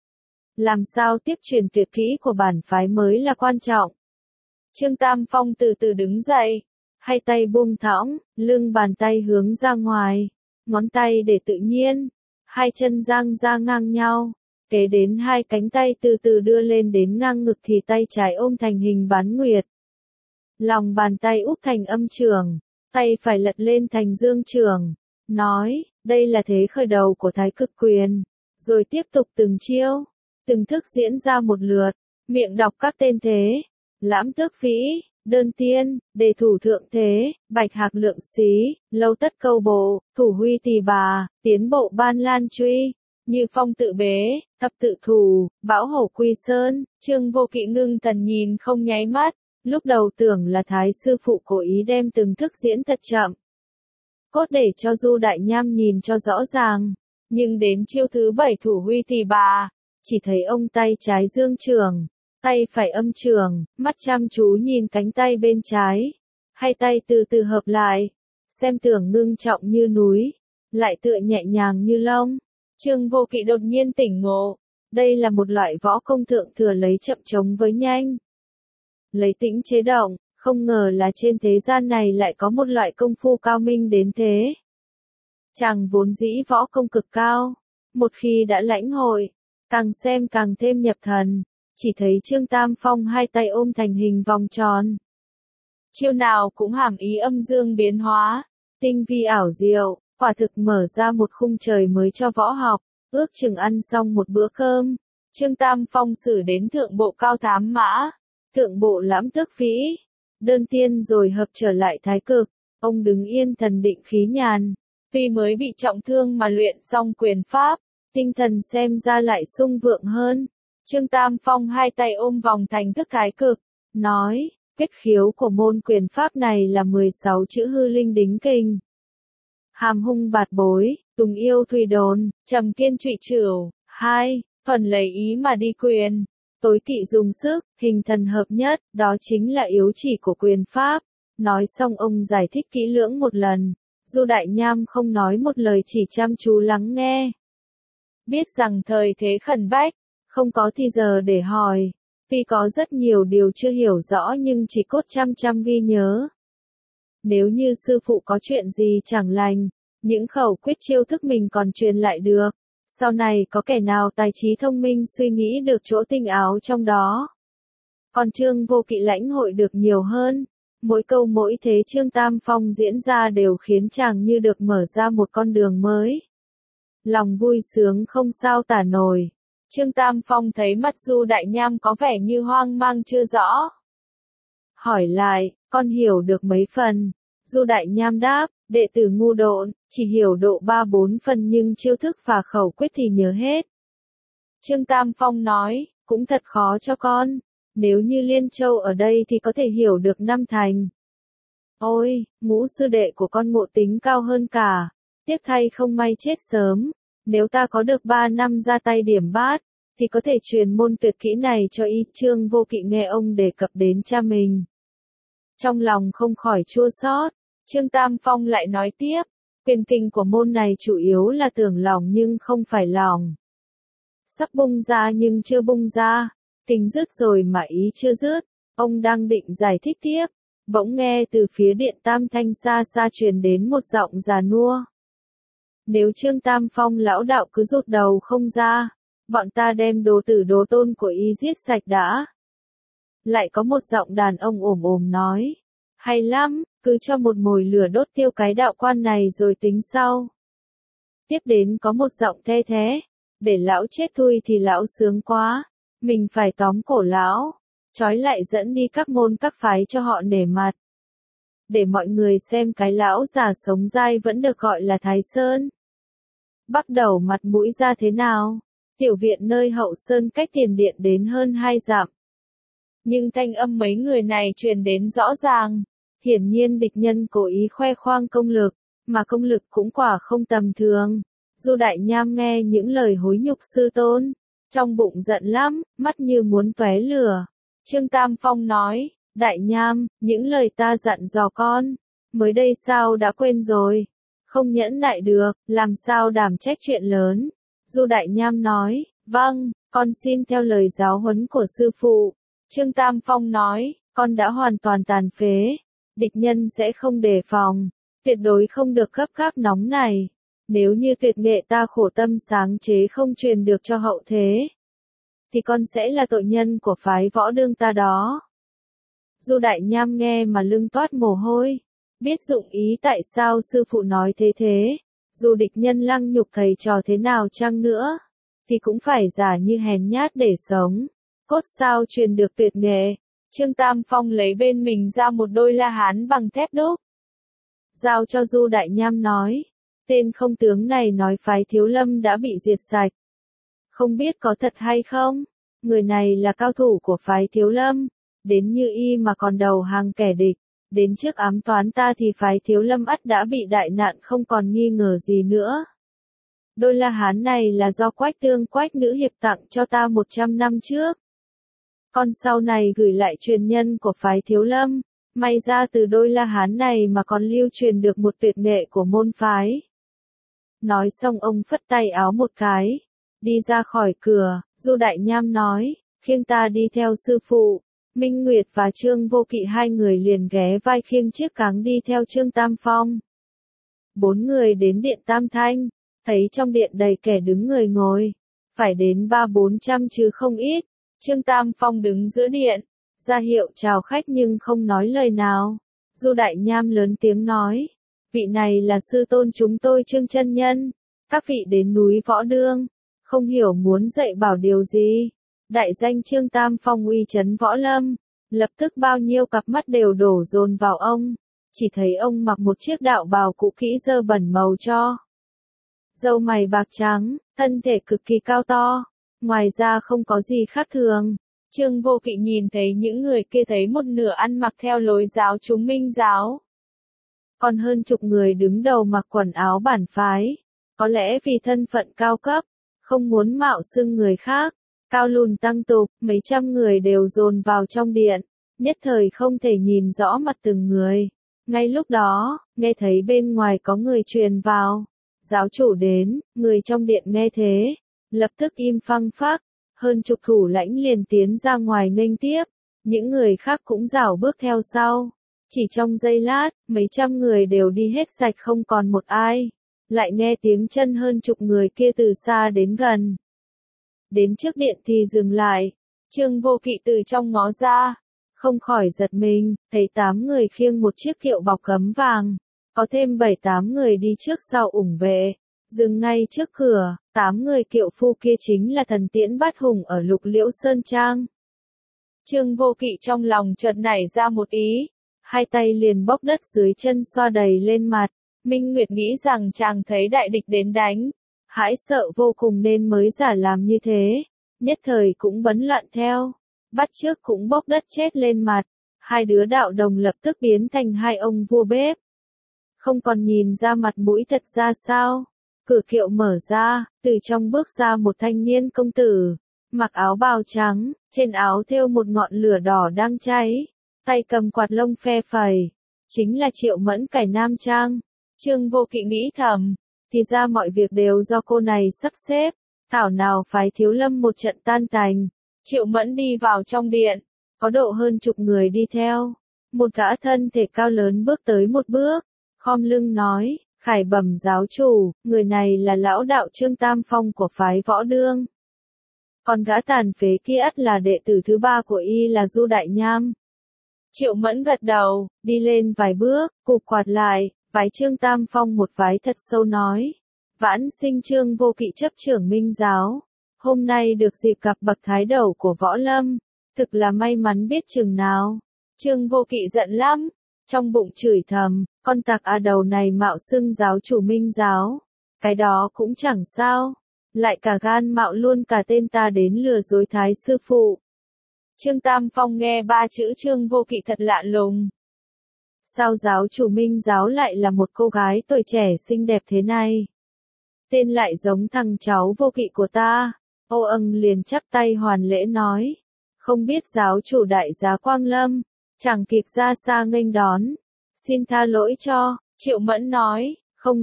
Làm sao tiếp truyền tuyệt kỹ của bản phái mới là quan trọng. Trương Tam Phong từ từ đứng dậy, hai tay buông thõng, lưng bàn tay hướng ra ngoài, ngón tay để tự nhiên, hai chân dang ra ngang nhau, kế đến hai cánh tay từ từ đưa lên đến ngang ngực thì tay trái ôm thành hình bán nguyệt. Lòng bàn tay úp thành âm trường, tay phải lật lên thành dương trường, nói, đây là thế khởi đầu của thái cực quyền, rồi tiếp tục từng chiêu, từng thức diễn ra một lượt, miệng đọc các tên thế, lãm tước vĩ, đơn tiên, đề thủ thượng thế, bạch hạc lượng xí, lâu tất câu bộ, thủ huy tỳ bà, tiến bộ ban lan truy, như phong tự bế, thập tự thủ, bão hổ quy sơn. Trương Vô Kỵ ngưng thần nhìn không nháy mắt, lúc đầu tưởng là thái sư phụ cố ý đem từng thức diễn thật chậm, cốt để cho Du Đại Nham nhìn cho rõ ràng, nhưng đến chiêu thứ 7 thủ huy tỳ bà, chỉ thấy ông tay trái dương trường, tay phải âm trường, mắt chăm chú nhìn cánh tay bên trái, hai tay từ từ hợp lại, xem tưởng ngưng trọng như núi, lại tựa nhẹ nhàng như lông. Trương Vô Kỵ đột nhiên tỉnh ngộ, đây là một loại võ công thượng thừa lấy chậm chống với nhanh. Lấy tĩnh chế động, không ngờ là trên thế gian này lại có một loại công phu cao minh đến thế. Chàng vốn dĩ võ công cực cao, một khi đã lãnh hội, Càng xem càng thêm nhập thần, chỉ thấy Trương Tam Phong hai tay ôm thành hình vòng tròn. Chiêu nào cũng hàm ý âm dương biến hóa, tinh vi ảo diệu, quả thực mở ra một khung trời mới cho võ học. Ước chừng ăn xong một bữa cơm, Trương Tam Phong xử đến thượng bộ Cao Thám Mã, thượng bộ Lãm Tước Vĩ, đơn tiên rồi hợp trở lại Thái Cực. Ông đứng yên thần định khí nhàn, tuy mới bị trọng thương mà luyện xong quyền pháp, tinh thần xem ra lại sung vượng hơn. Trương Tam Phong hai tay ôm vòng thành thức Thái Cực, nói, quyết khiếu của môn quyền pháp này là 16 chữ hư linh đính kình. Hàm hung bạt bối, tùng yêu thùy đồn, trầm kiên trụy trửu, 2, thuần lấy ý mà đi quyền, tối kỵ dùng sức, hình thần hợp nhất, đó chính là yếu chỉ của quyền pháp. Nói xong ông giải thích kỹ lưỡng một lần, Du Đại Nham không nói một lời chỉ chăm chú lắng nghe. Biết rằng thời thế khẩn bách, không có thì giờ để hỏi, tuy có rất nhiều điều chưa hiểu rõ nhưng chỉ cốt chăm ghi nhớ. Nếu như sư phụ có chuyện gì chẳng lành, những khẩu quyết chiêu thức mình còn truyền lại được, sau này có kẻ nào tài trí thông minh suy nghĩ được chỗ tinh áo trong đó. Còn Trương Vô Kỵ lãnh hội được nhiều hơn, mỗi câu mỗi thế Trương Tam Phong diễn ra đều khiến chàng như được mở ra một con đường mới. Lòng vui sướng không sao tả nổi. Trương Tam Phong thấy mặt Du Đại Nham có vẻ như hoang mang chưa rõ. Hỏi lại, con hiểu được mấy phần? Du Đại Nham đáp, đệ tử ngu độn, chỉ hiểu độ 3-4 phần nhưng chiêu thức và khẩu quyết thì nhớ hết. Trương Tam Phong nói, cũng thật khó cho con, nếu như Liên Châu ở đây thì có thể hiểu được 5 thành. Ôi, Ngũ sư đệ của con ngộ tính cao hơn cả, tiếc thay không may chết sớm, nếu ta có được 3 năm ra tay điểm bát, thì có thể truyền môn tuyệt kỹ này cho y. Trương Vô Kỵ nghe ông đề cập đến cha mình, trong lòng không khỏi chua xót. Trương Tam Phong lại nói tiếp, quyền kình của môn này chủ yếu là tưởng lỏng nhưng không phải lỏng. Sắp bung ra nhưng chưa bung ra, kình dứt rồi mà ý chưa dứt. Ông đang định giải thích tiếp, bỗng nghe từ phía điện Tam Thanh xa xa truyền đến một giọng già nua. Nếu Trương Tam Phong lão đạo cứ rụt đầu không ra, bọn ta đem đồ tử đồ tôn của y giết sạch đã. Lại có một giọng đàn ông ồm ồm nói, hay lắm, cứ cho một mồi lửa đốt tiêu cái đạo quan này rồi tính sau. Tiếp đến có một giọng the thế, để lão chết thui thì lão sướng quá, mình phải tóm cổ lão, trói lại dẫn đi các môn các phái cho họ nể mặt. Để mọi người xem cái lão già sống dai vẫn được gọi là Thái Sơn. Bắt đầu mặt mũi ra thế nào? Tiểu viện nơi hậu sơn cách tiền điện đến hơn 2 dặm. Nhưng thanh âm mấy người này truyền đến rõ ràng. Hiển nhiên địch nhân cố ý khoe khoang công lực, mà công lực cũng quả không tầm thường. Du Đại Nham nghe những lời hối nhục sư tôn, trong bụng giận lắm, mắt như muốn tóe lửa. Trương Tam Phong nói, Đại Nham, những lời ta dặn dò con, mới đây sao đã quên rồi? Không nhẫn nại được, làm sao đảm trách chuyện lớn? Du Đại Nham nói, vâng, con xin theo lời giáo huấn của sư phụ. Trương Tam Phong nói, con đã hoàn toàn tàn phế, địch nhân sẽ không đề phòng, tuyệt đối không được gấp gáp nóng này. Nếu như tuyệt nghệ ta khổ tâm sáng chế không truyền được cho hậu thế, thì con sẽ là tội nhân của phái Võ Đương ta đó. Du Đại Nham nghe mà lưng toát mồ hôi, biết dụng ý tại sao sư phụ nói thế, dù địch nhân lăng nhục thầy trò thế nào chăng nữa, thì cũng phải giả như hèn nhát để sống, cốt sao truyền được tuyệt nghệ. Trương Tam Phong lấy bên mình ra một đôi la hán bằng thép đúc, giao cho Du Đại Nham nói, tên không tướng này nói phái Thiếu Lâm đã bị diệt sạch. Không biết có thật hay không? Người này là cao thủ của phái Thiếu Lâm, đến như y mà còn đầu hàng kẻ địch, đến trước ám toán ta thì phái Thiếu Lâm ắt đã bị đại nạn không còn nghi ngờ gì nữa. Đôi la hán này là do Quách nữ hiệp tặng cho ta 100 năm trước. Còn sau này gửi lại truyền nhân của phái Thiếu Lâm, may ra từ đôi la hán này mà còn lưu truyền được một tuyệt nghệ của môn phái. Nói xong ông phất tay áo một cái, đi ra khỏi cửa. Du Đại Nham nói, khiêng ta đi theo sư phụ. Minh Nguyệt và Trương Vô Kỵ hai người liền ghé vai khiêng chiếc cáng đi theo Trương Tam Phong. 4 người đến điện Tam Thanh, thấy trong điện đầy kẻ đứng người ngồi, phải đến 300-400 chứ không ít. Trương Tam Phong đứng giữa điện, ra hiệu chào khách nhưng không nói lời nào. Du Đại Nham lớn tiếng nói, vị này là sư tôn chúng tôi Trương chân nhân, các vị đến núi Võ Đương, không hiểu muốn dạy bảo điều gì. Đại danh Trương Tam Phong uy chấn võ lâm, lập tức bao nhiêu cặp mắt đều đổ dồn vào ông, chỉ thấy ông mặc một chiếc đạo bào cũ kỹ dơ bẩn màu cho. Râu mày bạc trắng, thân thể cực kỳ cao to, ngoài ra không có gì khác thường. Trương Vô Kỵ nhìn thấy những người kia thấy một nửa ăn mặc theo lối giáo chúng Minh giáo. Còn hơn chục người đứng đầu mặc quần áo bản phái, có lẽ vì thân phận cao cấp, không muốn mạo xưng người khác, cao lùn tăng tục, mấy trăm người đều dồn vào trong điện, nhất thời không thể nhìn rõ mặt từng người. Ngay lúc đó, nghe thấy bên ngoài có người truyền vào. Giáo chủ đến, người trong điện nghe thế, lập tức im phăng phắc, hơn chục thủ lãnh liền tiến ra ngoài nghênh tiếp, những người khác cũng rảo bước theo sau. Chỉ trong giây lát, mấy trăm người đều đi hết sạch không còn một ai, lại nghe tiếng chân hơn chục người kia từ xa đến gần. Đến trước điện thì dừng lại, Trương Vô Kỵ từ trong ngó ra, không khỏi giật mình, thấy 8 người khiêng một chiếc kiệu bọc gấm vàng. Có thêm 7-8 người đi trước sau ủng vệ, dừng ngay trước cửa, 8 người kiệu phu kia chính là thần tiễn bát hùng ở Lục Liễu Sơn Trang. Trương Vô Kỵ trong lòng chợt nảy ra một ý, hai tay liền bốc đất dưới chân xoa đầy lên mặt, Minh Nguyệt nghĩ rằng chàng thấy đại địch đến đánh, hãi sợ vô cùng nên mới giả làm như thế, nhất thời cũng bấn loạn theo, bắt trước cũng bốc đất chết lên mặt, hai đứa đạo đồng lập tức biến thành hai ông vua bếp. Không còn nhìn ra mặt mũi thật ra sao, cửa kiệu mở ra, từ trong bước ra một thanh niên công tử, mặc áo bào trắng, trên áo thêu một ngọn lửa đỏ đang cháy, tay cầm quạt lông phe phẩy, chính là Triệu Mẫn cải nam trang. Trương Vô Kỵ nghĩ thầm, thì ra mọi việc đều do cô này sắp xếp, thảo nào phái Thiếu Lâm một trận tan tành. Triệu Mẫn đi vào trong điện, có độ hơn chục người đi theo, một gã thân thể cao lớn bước tới một bước, khom lưng nói, khải bẩm giáo chủ, người này là lão đạo Trương Tam Phong của phái Võ Đương. Còn gã tàn phế kia ắt là đệ tử thứ ba của y là Du Đại Nham. Triệu Mẫn gật đầu, đi lên vài bước, cụp quạt lại, vái Trương Tam Phong một vái thật sâu nói, vãn sinh Trương Vô Kỵ chấp trưởng Minh giáo, hôm nay được dịp gặp bậc thái đầu của võ lâm, thực là may mắn biết chừng nào. Trương Vô Kỵ giận lắm, trong bụng chửi thầm, con tặc đầu này mạo xưng giáo chủ Minh giáo, cái đó cũng chẳng sao, lại cả gan mạo luôn cả tên ta đến lừa dối thái sư phụ. Trương Tam Phong nghe ba chữ Trương Vô Kỵ thật lạ lùng. Sao giáo chủ Minh giáo lại là một cô gái tuổi trẻ xinh đẹp thế này? Tên lại giống thằng cháu Vô Kỵ của ta. Ô Ân liền chắp tay hoàn lễ nói, không biết giáo chủ đại giá Quang Lâm, chẳng kịp ra xa nghênh đón, xin tha lỗi cho. Triệu Mẫn nói,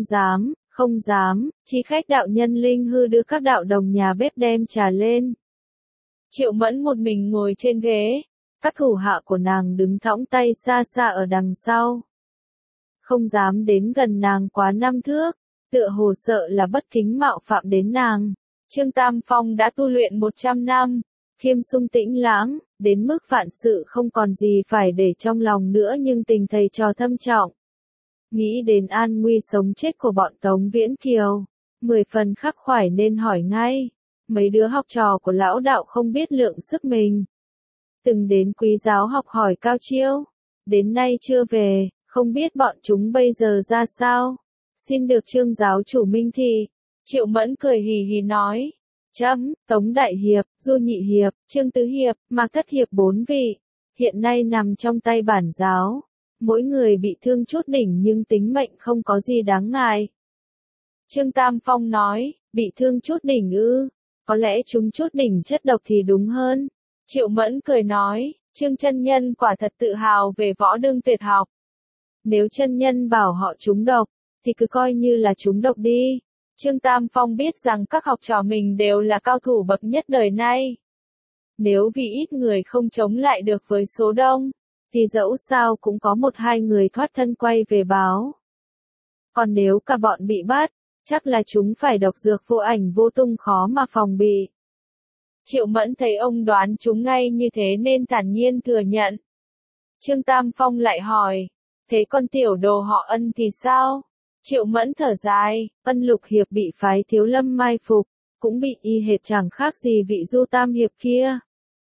không dám, chỉ khách đạo nhân Linh Hư đưa các đạo đồng nhà bếp đem trà lên. Triệu Mẫn một mình ngồi trên ghế, các thủ hạ của nàng đứng thõng tay xa xa ở đằng sau. Không dám đến gần nàng quá 5 thước, tựa hồ sợ là bất kính mạo phạm đến nàng. Trương Tam Phong đã tu luyện 100 năm, khiêm sung tĩnh lãng, đến mức vạn sự không còn gì phải để trong lòng nữa nhưng tình thầy trò thâm trọng. Nghĩ đến an nguy sống chết của bọn Tống Viễn Kiều, 10 phần khắc khoải nên hỏi ngay, mấy đứa học trò của lão đạo không biết lượng sức mình. Từng đến Quý giáo học hỏi cao chiêu, đến nay chưa về, không biết bọn chúng bây giờ ra sao. Xin được Trương giáo chủ minh thị. Triệu Mẫn cười hì hì nói, chấm, Tống Đại Hiệp, Du Nhị Hiệp, Trương Tứ Hiệp, Mạc Thất Hiệp 4 vị, hiện nay nằm trong tay bản giáo, mỗi người bị thương chút đỉnh nhưng tính mệnh không có gì đáng ngại. Trương Tam Phong nói, bị thương chút đỉnh ư, có lẽ chúng chút đỉnh chất độc thì đúng hơn. Triệu Mẫn cười nói, Trương chân nhân quả thật tự hào về võ đương tuyệt học. Nếu chân nhân bảo họ trúng độc, thì cứ coi như là trúng độc đi. Trương Tam Phong biết rằng các học trò mình đều là cao thủ bậc nhất đời nay. Nếu vì ít người không chống lại được với số đông, thì dẫu sao cũng có 1-2 người thoát thân quay về báo. Còn nếu cả bọn bị bắt, chắc là chúng phải độc dược vô ảnh vô tung khó mà phòng bị. Triệu Mẫn thấy ông đoán chúng ngay như thế nên thản nhiên thừa nhận. Trương Tam Phong lại hỏi, thế con tiểu đồ họ Ân thì sao? Triệu Mẫn thở dài, Ân Lục Hiệp bị phái Thiếu Lâm mai phục, cũng bị y hệt chẳng khác gì vị Du Tam Hiệp kia.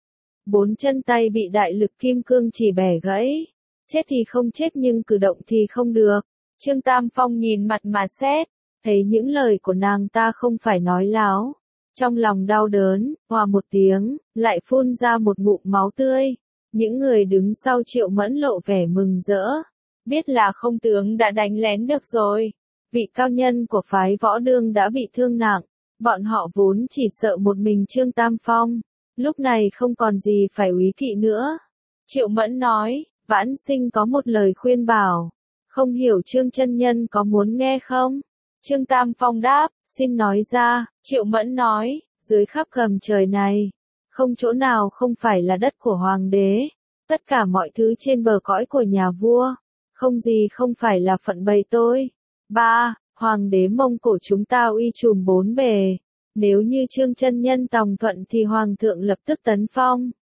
4 chân tay bị đại lực kim cương chỉ bẻ gãy, chết thì không chết nhưng cử động thì không được. Trương Tam Phong nhìn mặt mà xét, thấy những lời của nàng ta không phải nói láo. Trong lòng đau đớn, hòa một tiếng, lại phun ra một ngụm máu tươi. Những người đứng sau Triệu Mẫn lộ vẻ mừng rỡ, biết là không tướng đã đánh lén được rồi. Vị cao nhân của phái Võ Đương đã bị thương nặng, bọn họ vốn chỉ sợ một mình Trương Tam Phong, lúc này không còn gì phải úy kỵ nữa. Triệu Mẫn nói, Vãn Sinh có một lời khuyên bảo, không hiểu Trương chân nhân có muốn nghe không? Trương Tam Phong đáp, xin nói ra. Triệu Mẫn nói, dưới khắp gầm trời này, không chỗ nào không phải là đất của hoàng đế, tất cả mọi thứ trên bờ cõi của nhà vua, không gì không phải là phận bầy tôi. 3. Hoàng đế Mông Cổ chúng ta uy trùm 4 bề, nếu như Trương chân nhân tòng thuận thì hoàng thượng lập tức tấn phong.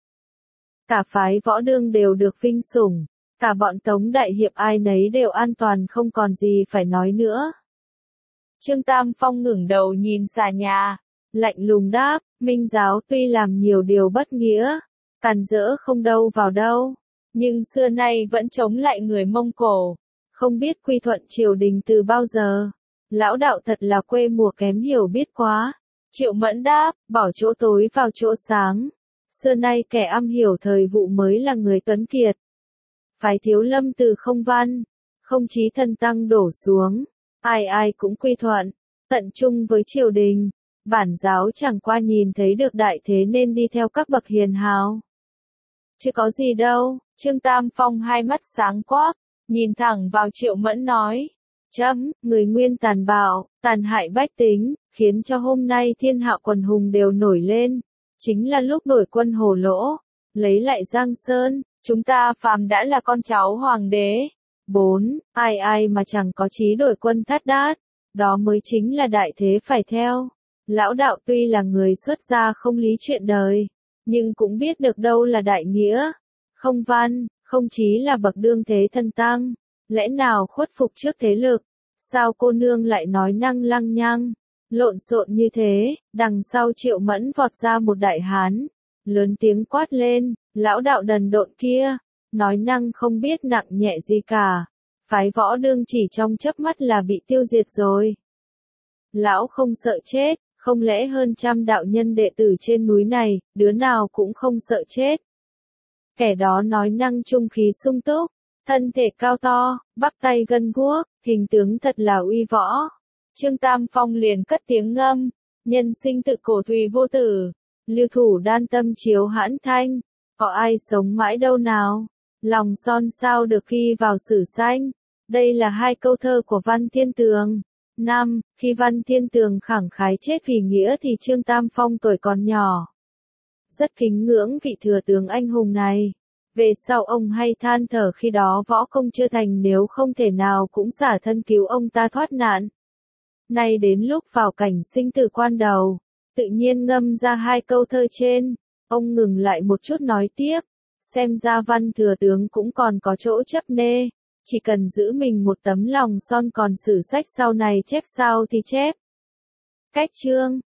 Cả phái Võ Đương đều được vinh sủng, cả bọn Tống đại hiệp ai nấy đều an toàn không còn gì phải nói nữa. Trương Tam Phong ngẩng đầu nhìn xà nhà, lạnh lùng đáp, Minh giáo tuy làm nhiều điều bất nghĩa, càn rỡ không đâu vào đâu, nhưng xưa nay vẫn chống lại người Mông Cổ, không biết quy thuận triều đình từ bao giờ. Lão đạo thật là quê mùa kém hiểu biết quá. Triệu Mẫn đáp, bỏ chỗ tối vào chỗ sáng. Xưa nay kẻ am hiểu thời vụ mới là người tuấn kiệt. Phái Thiếu Lâm từ không văn, không chí thân tăng đổ xuống, ai ai cũng quy thuận, tận trung với triều đình. Bản giáo chẳng qua nhìn thấy được đại thế nên đi theo các bậc hiền hào. Chứ có gì đâu. Trương Tam Phong hai mắt sáng quắc, nhìn thẳng vào Triệu Mẫn nói. Người nguyên tàn bạo, tàn hại bách tính, khiến cho hôm nay thiên hạ quần hùng đều nổi lên. Chính là lúc đổi quân Hồ Lỗ, lấy lại Giang Sơn, chúng ta phàm đã là con cháu hoàng đế. 4. Ai ai mà chẳng có chí đổi quân Thát Đát, đó mới chính là đại thế phải theo. Lão đạo tuy là người xuất gia không lý chuyện đời, nhưng cũng biết được đâu là đại nghĩa. Không văn, không chí là bậc đương thế thân tăng, lẽ nào khuất phục trước thế lực? Sao cô nương lại nói năng lăng nhăng, lộn xộn như thế? Đằng sau Triệu Mẫn vọt ra một đại hán, lớn tiếng quát lên, lão đạo đần độn kia, nói năng không biết nặng nhẹ gì cả. Phái Võ Đương chỉ trong chớp mắt là bị tiêu diệt rồi. Lão không sợ chết, không lẽ hơn 100 đạo nhân đệ tử trên núi này, đứa nào cũng không sợ chết? Kẻ đó nói năng trung khí sung túc, thân thể cao to, bắp tay gân guốc, hình tướng thật là uy võ. Trương Tam Phong liền cất tiếng ngâm, nhân sinh tự cổ thùy vô tử, lưu thủ đan tâm chiếu hãn thanh, có ai sống mãi đâu nào, lòng son sao được ghi vào sử sách. Đây là 2 câu thơ của Văn Thiên Tường. 5. Khi Văn Thiên Tường khẳng khái chết vì nghĩa thì Trương Tam Phong tuổi còn nhỏ, rất kính ngưỡng vị thừa tướng anh hùng này. Về sau ông hay than thở khi đó võ công chưa thành nếu không thể nào cũng xả thân cứu ông ta thoát nạn. Nay đến lúc vào cảnh sinh tử quan đầu, tự nhiên ngâm ra 2 câu thơ trên, ông ngừng lại một chút nói tiếp, xem ra Văn thừa tướng cũng còn có chỗ chấp nê, chỉ cần giữ mình một tấm lòng son còn sử sách sau này chép sao thì chép. Cách chương